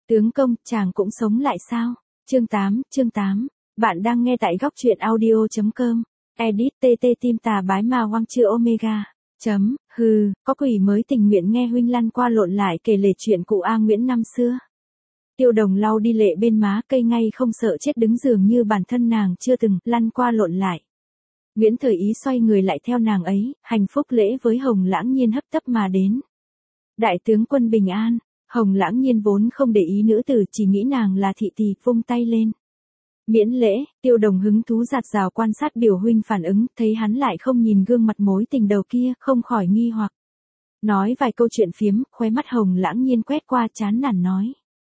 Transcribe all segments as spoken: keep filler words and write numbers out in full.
Tướng công, chàng cũng sống lại sao? Chương tám, chương tám. Bạn đang nghe tại góc truyện audio.com. Edit tê tê tim tà bái ma hoang chưa omega. Chấm, hừ, có quỷ mới tình nguyện nghe huynh lăn qua lộn lại kể lể chuyện cụ A Nguyễn năm xưa. Tiêu Đồng lau đi lệ bên má, cây ngay không sợ chết đứng dường như bản thân nàng chưa từng lăn qua lộn lại. Nguyễn Thời Ý xoay người lại theo nàng ấy, hành phúc lễ với Hồng Lãng Nhiên hấp tấp mà đến. Đại tướng quân bình an. Hồng Lãng Nhiên vốn không để ý nữ tử, chỉ nghĩ nàng là thị tỳ, vung tay lên. Miễn lễ. Tiêu Đồng hứng thú giạt rào quan sát biểu huynh phản ứng, thấy hắn lại không nhìn gương mặt mối tình đầu kia, không khỏi nghi hoặc. Nói vài câu chuyện phiếm, khóe mắt Hồng Lãng Nhiên quét qua, chán nản nói.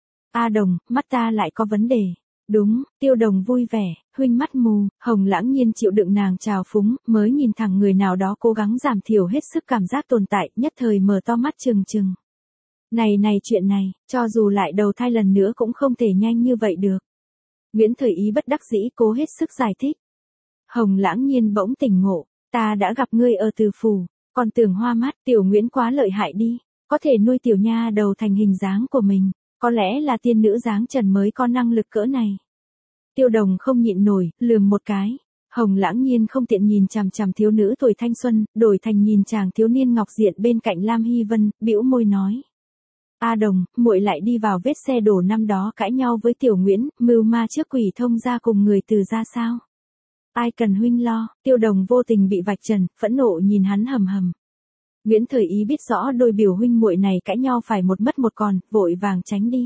A Đồng, mắt ta lại có vấn đề. Đúng. Tiêu Đồng vui vẻ, huynh mắt mù. Hồng Lãng Nhiên chịu đựng nàng trào phúng, mới nhìn thẳng người nào đó cố gắng giảm thiểu hết sức cảm giác tồn tại, nhất thời mở to mắt trừng trừng. Này này chuyện này, cho dù lại đầu thai lần nữa cũng không thể nhanh như vậy được. Nguyễn Thời Ý bất đắc dĩ cố hết sức giải thích. Hồng Lãng Nhiên bỗng tỉnh ngộ, ta đã gặp ngươi ở Từ Phủ, còn tưởng hoa mắt, tiểu Nguyễn quá lợi hại đi, có thể nuôi tiểu nha đầu thành hình dáng của mình, có lẽ là tiên nữ dáng trần mới có năng lực cỡ này. Tiêu Đồng không nhịn nổi, lườm một cái. Hồng Lãng Nhiên không tiện nhìn chằm chằm thiếu nữ tuổi thanh xuân, đổi thành nhìn chàng thiếu niên ngọc diện bên cạnh Lam Hy Vân, bĩu môi nói. A Đồng, muội lại đi vào vết xe đổ năm đó cãi nhau với tiểu Nguyễn, mưu ma trước quỷ thông gia cùng người Từ ra sao? Ai cần huynh lo? Tiêu Đồng vô tình bị vạch trần, phẫn nộ nhìn hắn hầm hầm. Nguyễn Thời Ý biết rõ đôi biểu huynh muội này cãi nhau phải một mất một còn, vội vàng tránh đi.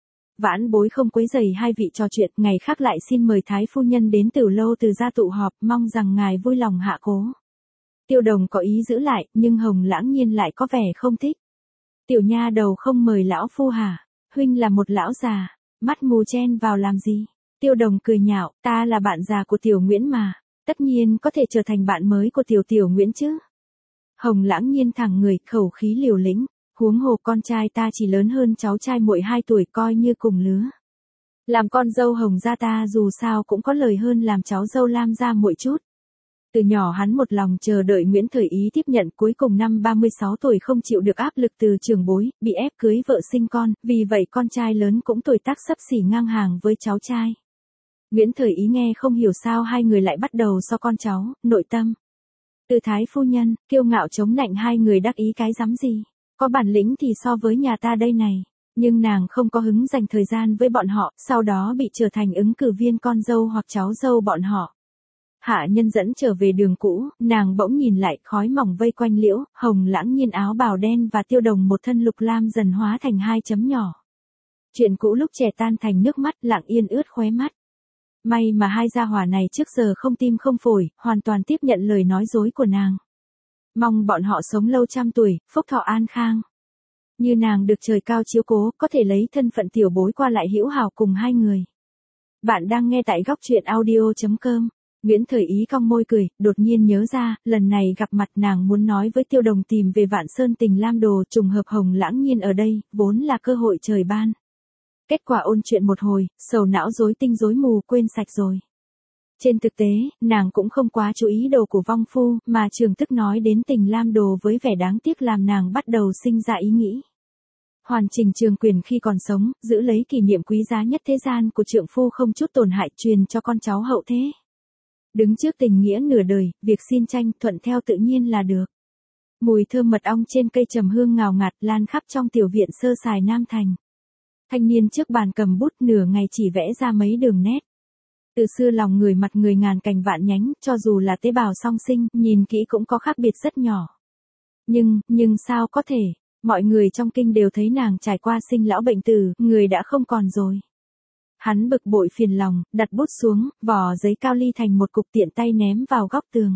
Vãn bối không quấy rầy hai vị trò chuyện, ngày khác lại xin mời thái phu nhân đến Tử lâu Từ gia tụ họp, mong rằng ngài vui lòng hạ cố. Tiêu Đồng có ý giữ lại, nhưng Hồng Lãng Nhiên lại có vẻ không thích. Tiểu nha đầu không mời lão phu hả? Huynh là một lão già, mắt mù chen vào làm gì? Tiêu Đồng cười nhạo, ta là bạn già của tiểu Nguyễn mà, tất nhiên có thể trở thành bạn mới của tiểu tiểu Nguyễn chứ. Hồng Lãng Nhiên thẳng người, khẩu khí liều lĩnh, huống hồ con trai ta chỉ lớn hơn cháu trai muội hai tuổi, coi như cùng lứa. Làm con dâu Hồng gia ta dù sao cũng có lời hơn làm cháu dâu Lam gia muội chút. Từ nhỏ hắn một lòng chờ đợi Nguyễn Thời Ý tiếp nhận, cuối cùng năm ba mươi sáu tuổi không chịu được áp lực từ trưởng bối, bị ép cưới vợ sinh con, vì vậy con trai lớn cũng tuổi tác xấp xỉ ngang hàng với cháu trai. Nguyễn Thời Ý nghe không hiểu sao hai người lại bắt đầu so con cháu, nội tâm. Từ thái phu nhân, kiêu ngạo chống nạnh hai người đắc ý cái rắm gì, có bản lĩnh thì so với nhà ta đây này, nhưng nàng không có hứng dành thời gian với bọn họ, sau đó bị trở thành ứng cử viên con dâu hoặc cháu dâu bọn họ. Hạ nhân dẫn trở về đường cũ, nàng bỗng nhìn lại, khói mỏng vây quanh liễu, Hồng Lãng Nhiên áo bào đen và Tiêu Đồng một thân lục lam dần hóa thành hai chấm nhỏ. Chuyện cũ lúc trẻ tan thành nước mắt, lặng yên ướt khóe mắt. May mà hai gia hỏa này trước giờ không tim không phổi, hoàn toàn tiếp nhận lời nói dối của nàng. Mong bọn họ sống lâu trăm tuổi, phúc thọ an khang. Như nàng được trời cao chiếu cố, có thể lấy thân phận tiểu bối qua lại hữu hảo cùng hai người. Bạn đang nghe tại góc truyện audio.com. Nguyễn Thời Ý cong môi cười, đột nhiên nhớ ra, lần này gặp mặt nàng muốn nói với Tiêu Đồng tìm về Vạn Sơn Tình Lam đồ, trùng hợp Hồng Lãng Nhiên ở đây, vốn là cơ hội trời ban. Kết quả ôn chuyện một hồi, sầu não rối tinh rối mù, quên sạch rồi. Trên thực tế, nàng cũng không quá chú ý đồ của vong phu, mà trường tức nói đến Tình Lam đồ với vẻ đáng tiếc làm nàng bắt đầu sinh ra ý nghĩ. Hoàn chỉnh trường quyền khi còn sống, giữ lấy kỷ niệm quý giá nhất thế gian của trượng phu không chút tổn hại, truyền cho con cháu hậu thế. Đứng trước tình nghĩa nửa đời, việc xin tranh thuận theo tự nhiên là được. Mùi thơm mật ong trên cây trầm hương ngào ngạt lan khắp trong tiểu viện sơ sài Nam Thành. Thanh niên trước bàn cầm bút nửa ngày chỉ vẽ ra mấy đường nét. Từ xưa lòng người mặt người ngàn cành vạn nhánh, cho dù là tế bào song sinh, nhìn kỹ cũng có khác biệt rất nhỏ. Nhưng, nhưng sao có thể, mọi người trong kinh đều thấy nàng trải qua sinh lão bệnh tử, người đã không còn rồi. Hắn bực bội phiền lòng, đặt bút xuống, vỏ giấy cao ly thành một cục tiện tay ném vào góc tường.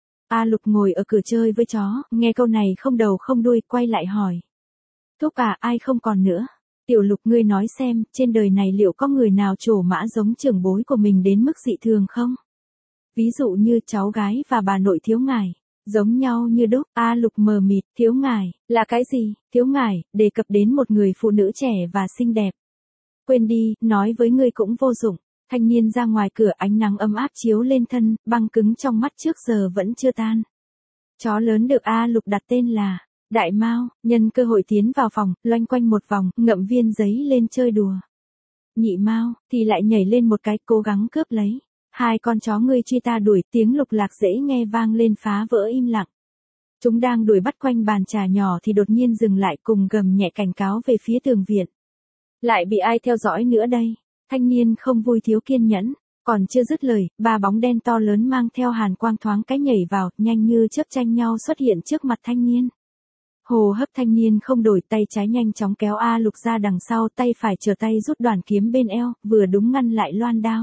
A Lục ngồi ở cửa chơi với chó, nghe câu này không đầu không đuôi, quay lại hỏi. Thúc à, ai không còn nữa? Tiểu Lục, ngươi nói xem, trên đời này liệu có người nào trổ mã giống trưởng bối của mình đến mức dị thường không? Ví dụ như cháu gái và bà nội thiếu ngài, giống nhau như đúc. A Lục mờ mịt, thiếu ngài, là cái gì? Thiếu ngài, đề cập đến một người phụ nữ trẻ và xinh đẹp. Quên đi, nói với ngươi cũng vô dụng. Thanh niên ra ngoài cửa, ánh nắng ấm áp chiếu lên thân, băng cứng trong mắt trước giờ vẫn chưa tan. Chó lớn được A Lục đặt tên là Đại Mao, nhân cơ hội tiến vào phòng, loanh quanh một vòng, ngậm viên giấy lên chơi đùa. Nhị Mao, thì lại nhảy lên một cái, cố gắng cướp lấy. Hai con chó ngươi truy ta đuổi, tiếng lục lạc dễ nghe vang lên phá vỡ im lặng. Chúng đang đuổi bắt quanh bàn trà nhỏ thì đột nhiên dừng lại cùng gầm nhẹ cảnh cáo về phía tường viện. Lại bị ai theo dõi nữa đây? Thanh niên không vui thiếu kiên nhẫn. Còn chưa dứt lời, ba bóng đen to lớn mang theo hàn quang thoáng cái nhảy vào, nhanh như chớp tranh nhau xuất hiện trước mặt thanh niên. Hồ hấp thanh niên không đổi, tay trái nhanh chóng kéo A Lục ra đằng sau, tay phải trở tay rút đoàn kiếm bên eo, vừa đúng ngăn lại loan đao.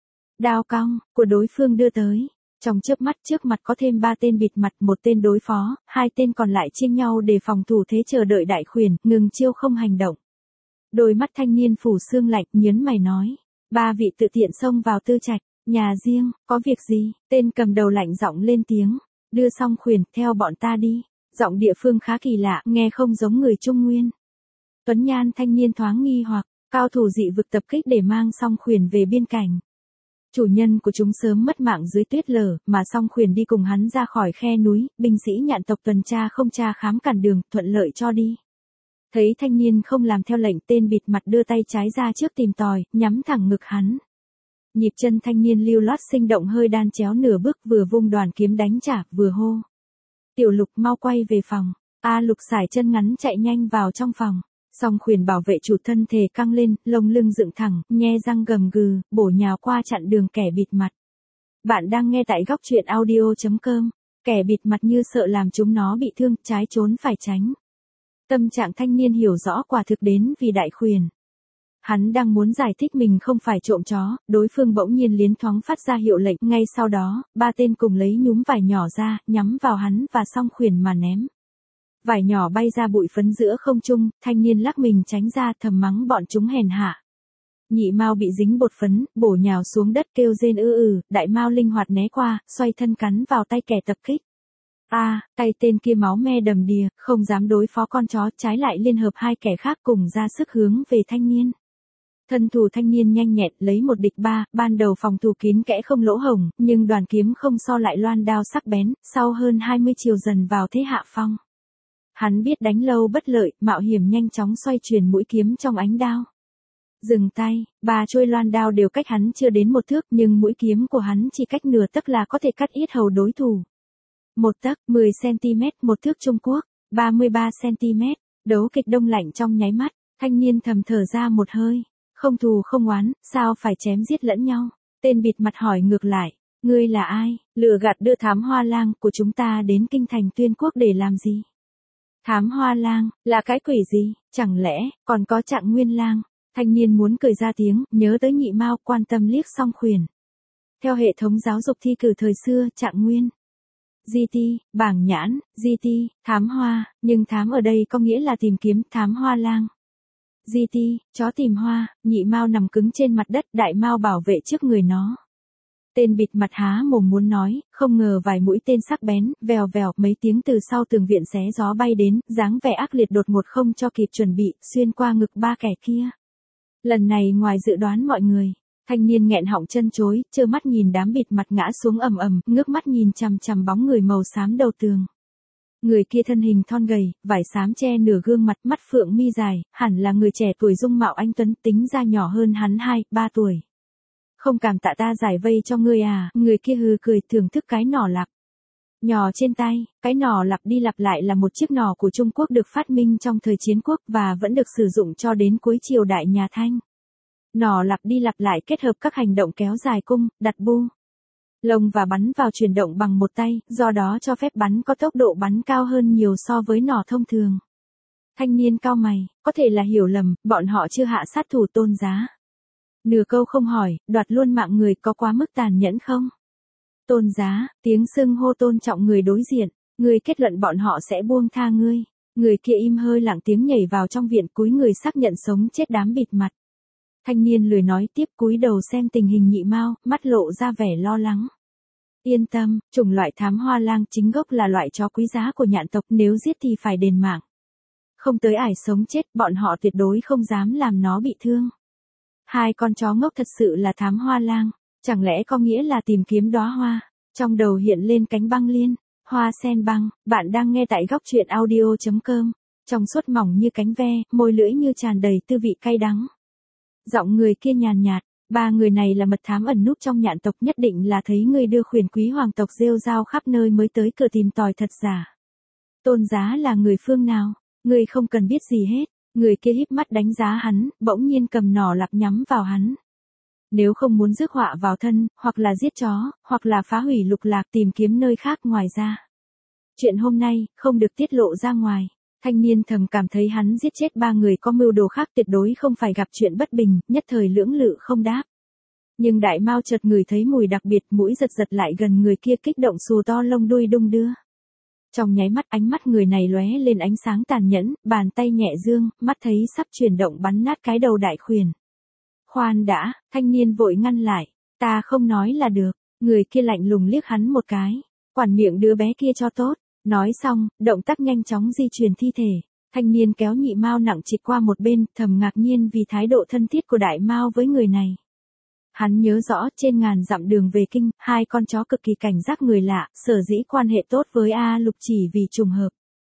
Đao cong của đối phương đưa tới. Trong chớp mắt trước mặt có thêm ba tên bịt mặt, một tên đối phó, hai tên còn lại chia nhau để phòng thủ thế chờ đợi đại khuyển, ngừng chiêu không hành động. Đôi mắt thanh niên phủ sương lạnh, nhớn mày nói. Ba vị tự tiện xông vào tư trạch, nhà riêng, có việc gì? Tên cầm đầu lạnh giọng lên tiếng. Đưa xong khuyển, theo bọn ta đi. Giọng địa phương khá kỳ lạ, nghe không giống người Trung Nguyên. Tuấn nhan thanh niên thoáng nghi hoặc, cao thủ dị vực tập kích để mang song khuyển về biên cảnh. Chủ nhân của chúng sớm mất mạng dưới tuyết lở, mà song khuyển đi cùng hắn ra khỏi khe núi, binh sĩ nhạn tộc tuần tra không tra khám cản đường, thuận lợi cho đi. Thấy thanh niên không làm theo lệnh, tên bịt mặt đưa tay trái ra trước tìm tòi, nhắm thẳng ngực hắn. Nhịp chân thanh niên lưu loát sinh động hơi đan chéo nửa bước, vừa vung đoàn kiếm đánh trả, vừa hô. Tiểu Lục mau quay về phòng. A Lục sải chân ngắn chạy nhanh vào trong phòng. Song khuyển bảo vệ chủ thân thể căng lên, lông lưng dựng thẳng, nhe răng gầm gừ, bổ nhào qua chặn đường kẻ bịt mặt. Bạn đang nghe tại góc truyện audio chấm com. Kẻ bịt mặt như sợ làm chúng nó bị thương, trái trốn phải tránh. Tâm trạng thanh niên hiểu rõ quả thực đến vì đại khuyển. Hắn đang muốn giải thích mình không phải trộm chó, đối phương bỗng nhiên liến thoáng phát ra hiệu lệnh, ngay sau đó, ba tên cùng lấy nhúm vải nhỏ ra, nhắm vào hắn và song khuyển mà ném. Vải nhỏ bay ra bụi phấn giữa không trung, thanh niên lắc mình tránh ra, thầm mắng bọn chúng hèn hạ. Nhị Mao bị dính bột phấn, bổ nhào xuống đất kêu rên ư ừ, Đại Mao linh hoạt né qua, xoay thân cắn vào tay kẻ tập kích. A, à, tay tên kia máu me đầm đìa, không dám đối phó con chó, trái lại liên hợp hai kẻ khác cùng ra sức hướng về thanh niên. Thân thủ thanh niên nhanh nhẹn, lấy một địch ba, ban đầu phòng thủ kín kẽ không lỗ hổng, nhưng đoàn kiếm không so lại loan đao sắc bén, sau hơn hai mươi chiều dần vào thế hạ phong. Hắn biết đánh lâu bất lợi, mạo hiểm nhanh chóng xoay chuyển mũi kiếm trong ánh đao. Dừng tay, ba trôi loan đao đều cách hắn chưa đến một thước, nhưng mũi kiếm của hắn chỉ cách nửa tấc là có thể cắt yết hầu đối thủ. Một tấc, mười xăng-ti-mét, một thước Trung Quốc, ba mươi ba xăng-ti-mét, đấu kịch đông lạnh trong nháy mắt, thanh niên thầm thở ra một hơi. Không thù không oán, sao phải chém giết lẫn nhau? Tên bịt mặt hỏi ngược lại, ngươi là ai? Lừa gạt đưa thám hoa lang của chúng ta đến kinh thành Tuyên Quốc để làm gì? Thám hoa lang, là cái quỷ gì? Chẳng lẽ, còn có Trạng Nguyên lang? Thanh niên muốn cười ra tiếng, nhớ tới Nhị Mao, quan tâm liếc song khuyển. Theo hệ thống giáo dục thi cử thời xưa, Trạng Nguyên, giê tê, bảng nhãn, giê tê, thám hoa, nhưng thám ở đây có nghĩa là tìm kiếm, thám hoa lang. giê tê, chó tìm hoa, Nhị Mao nằm cứng trên mặt đất, Đại Mao bảo vệ trước người nó. Tên bịt mặt há mồm muốn nói, không ngờ vài mũi tên sắc bén, vèo vèo, mấy tiếng từ sau tường viện xé gió bay đến, dáng vẻ ác liệt đột ngột không cho kịp chuẩn bị, xuyên qua ngực ba kẻ kia. Lần này ngoài dự đoán mọi người, thanh niên nghẹn họng chân chối, trơ mắt nhìn đám bịt mặt ngã xuống ầm ầm, ngước mắt nhìn chằm chằm bóng người màu xám đầu tường. Người kia thân hình thon gầy, vải xám che nửa gương mặt, mắt phượng mi dài, hẳn là người trẻ tuổi dung mạo anh tuấn, tính ra nhỏ hơn hắn hai, ba tuổi. Không cảm tạ ta giải vây cho ngươi à? Người kia hừ cười, thưởng thức cái nỏ lặp. Nhò trên tay, cái nỏ lặp đi lặp lại là một chiếc nỏ của Trung Quốc được phát minh trong thời chiến quốc và vẫn được sử dụng cho đến cuối triều đại nhà Thanh. Nỏ lặp đi lặp lại kết hợp các hành động kéo dài cung, đặt bu, lồng và bắn vào chuyển động bằng một tay, do đó cho phép bắn có tốc độ bắn cao hơn nhiều so với nỏ thông thường. Thanh niên cau mày, có thể là hiểu lầm, bọn họ chưa hạ sát thủ Tôn Giá. Nửa câu không hỏi, đoạt luôn mạng người có quá mức tàn nhẫn không? Tôn Giá, tiếng xưng hô tôn trọng người đối diện, người kết luận bọn họ sẽ buông tha ngươi. Người kia im hơi lặng tiếng nhảy vào trong viện, cúi người xác nhận sống chết đám bịt mặt. Thanh niên lười nói tiếp, cúi đầu xem tình hình Nhị Mao, mắt lộ ra vẻ lo lắng. Yên tâm, chủng loại thám hoa lang chính gốc là loại chó quý giá của nhạn tộc, nếu giết thì phải đền mạng. Không tới ải sống chết, bọn họ tuyệt đối không dám làm nó bị thương. Hai con chó ngốc thật sự là thám hoa lang, chẳng lẽ có nghĩa là tìm kiếm đóa hoa? Trong đầu hiện lên Cánh Băng Liên, Hoa sen băng, bạn đang nghe tại góc truyện audio chấm com. Trong suốt mỏng như cánh ve, môi lưỡi như tràn đầy tư vị cay đắng. Giọng người kia nhàn nhạt, ba người này là mật thám ẩn núp trong nhạn tộc, nhất định là thấy người đưa khuyển quý hoàng tộc rêu rao khắp nơi mới tới cửa tìm tòi thật giả. Tôn Giá là người phương nào? Người không cần biết gì hết. Người kia híp mắt đánh giá hắn, bỗng nhiên cầm nỏ lạc nhắm vào hắn. Nếu không muốn rước họa vào thân, hoặc là giết chó, hoặc là phá hủy lục lạc tìm kiếm nơi khác ngoài ra. Chuyện hôm nay, không được tiết lộ ra ngoài. Thanh niên thầm cảm thấy hắn giết chết ba người có mưu đồ khác tuyệt đối không phải gặp chuyện bất bình, nhất thời lưỡng lự không đáp. Nhưng đại mao chợt ngửi thấy mùi đặc biệt, mũi giật giật lại gần người kia, kích động xù to lông đuôi đung đưa. Trong nháy mắt ánh mắt người này lóe lên ánh sáng tàn nhẫn, bàn tay nhẹ dương, mắt thấy sắp chuyển động bắn nát cái đầu đại khuyển. Khoan đã, thanh niên vội ngăn lại, ta không nói là được, người kia lạnh lùng liếc hắn một cái, quản miệng đứa bé kia cho tốt, nói xong, động tác nhanh chóng di chuyển thi thể, thanh niên kéo nhị mao nặng trịch qua một bên, thầm ngạc nhiên vì thái độ thân thiết của đại mao với người này. Hắn nhớ rõ trên ngàn dặm đường về kinh, hai con chó cực kỳ cảnh giác người lạ, sở dĩ quan hệ tốt với A Lục chỉ vì trùng hợp.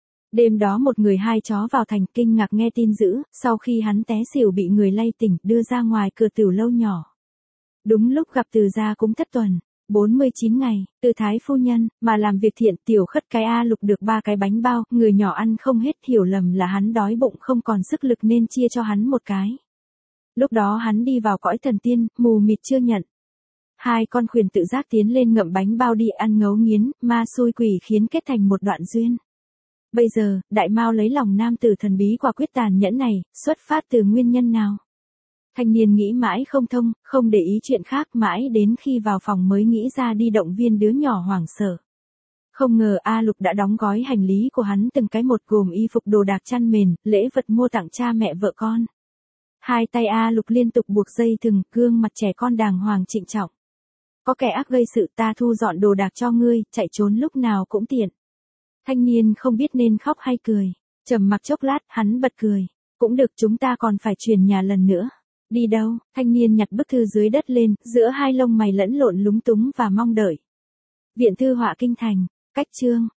Đêm đó một người hai chó vào thành, kinh ngạc nghe tin dữ, sau khi hắn té xỉu bị người lay tỉnh, đưa ra ngoài cửa tiểu lâu nhỏ. Đúng lúc gặp Từ gia cúng thất tuần, bốn mươi chín ngày, Từ thái phu nhân, mà làm việc thiện, tiểu khất cái A Lục được ba cái bánh bao, người nhỏ ăn không hết, hiểu lầm là hắn đói bụng không còn sức lực nên chia cho hắn một cái. Lúc đó hắn đi vào cõi thần tiên, mù mịt chưa nhận. Hai con khuyển tự giác tiến lên ngậm bánh bao đi ăn ngấu nghiến, ma xui quỷ khiến kết thành một đoạn duyên. Bây giờ, đại mao lấy lòng nam tử thần bí quả quyết tàn nhẫn này, xuất phát từ nguyên nhân nào? Thanh niên nghĩ mãi không thông, không để ý chuyện khác, mãi đến khi vào phòng mới nghĩ ra đi động viên đứa nhỏ hoảng sợ. Không ngờ A Lục đã đóng gói hành lý của hắn từng cái một, gồm y phục, đồ đạc, chăn mền, lễ vật mua tặng cha mẹ vợ con. Hai tay A Lục liên tục buộc dây thừng, gương mặt trẻ con đàng hoàng trịnh trọng. Có kẻ ác gây sự, ta thu dọn đồ đạc cho ngươi, chạy trốn lúc nào cũng tiện. Thanh niên không biết nên khóc hay cười. Trầm mặc chốc lát, hắn bật cười. Cũng được, chúng ta còn phải chuyển nhà lần nữa. Đi đâu? Thanh niên nhặt bức thư dưới đất lên, giữa hai lông mày lẫn lộn lúng túng và mong đợi. Viện thư họa kinh thành. Cách chương.